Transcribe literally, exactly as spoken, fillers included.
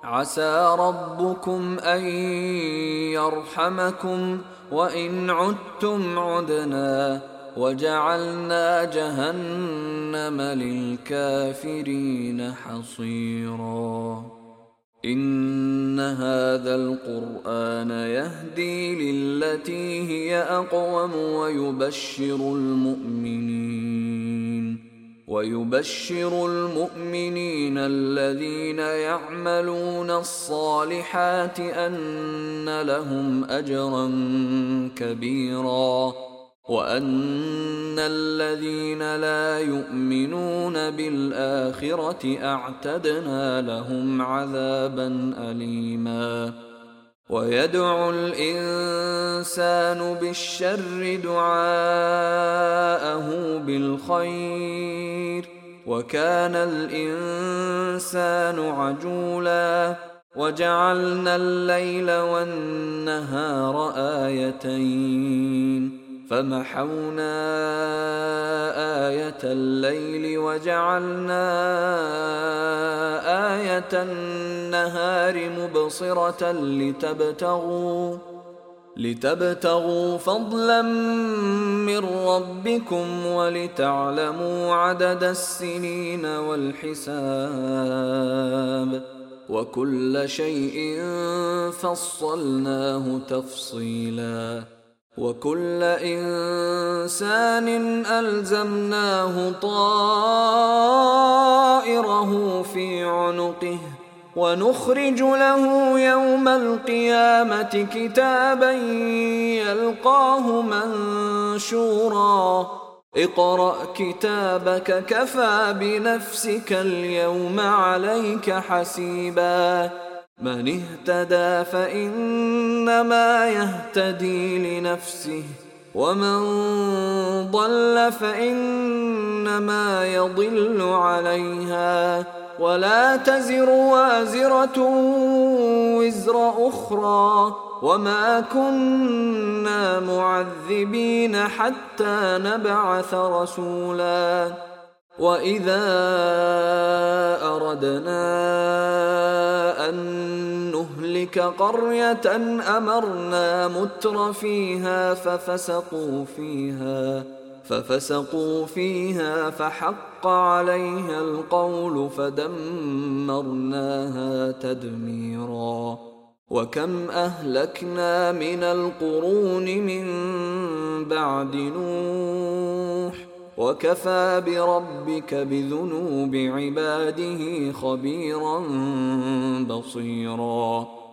عسى ربكم أن يرحمكم وإن عدتم عدنا وجعلنا جهنم للكافرين حصيرا. إن هذا القرآن يهدي للتي هي أقوم ويبشر المؤمنين ويبشر المؤمنين الذين يعملون الصالحات أن لهم أجرا كبيرا وأن الذين لا يؤمنون بالآخرة أعتدنا لهم عذابا أليما. ويدعو الإنسان بالشر دعاءه بالخير وكان الإنسان عجولا. وجعلنا الليل والنهار آيتين فمحونا آية الليل وجعلنا آية النهار مبصرة لتبتغوا لتبتغوا فضلا من ربكم ولتعلموا عدد السنين والحساب وكل شيء فصلناه تفصيلا. وكل إنسان ألزمناه طائره في عنقه ونخرج له يوم القيامة كتابا يلقاه منشورا. اقرأ كتابك كفى بنفسك اليوم عليك حسيبا. من اهتدى فإنما يهتدي لنفسه ومن ضل فإنما يضل عليها ولا تزر وازرة وزر أخرى وما كنا معذبين حتى نبعث رسولا. وإذا أردنا أن نهلك قرية أمرنا متر فيها ففسقوا فيها ففسقوا فيها فحق عليها القول فدمرناها تدميرا. وكم أهلكنا من القرون من بعد نوح وكفى بربك بذنوب عباده خبيرا بصيرا.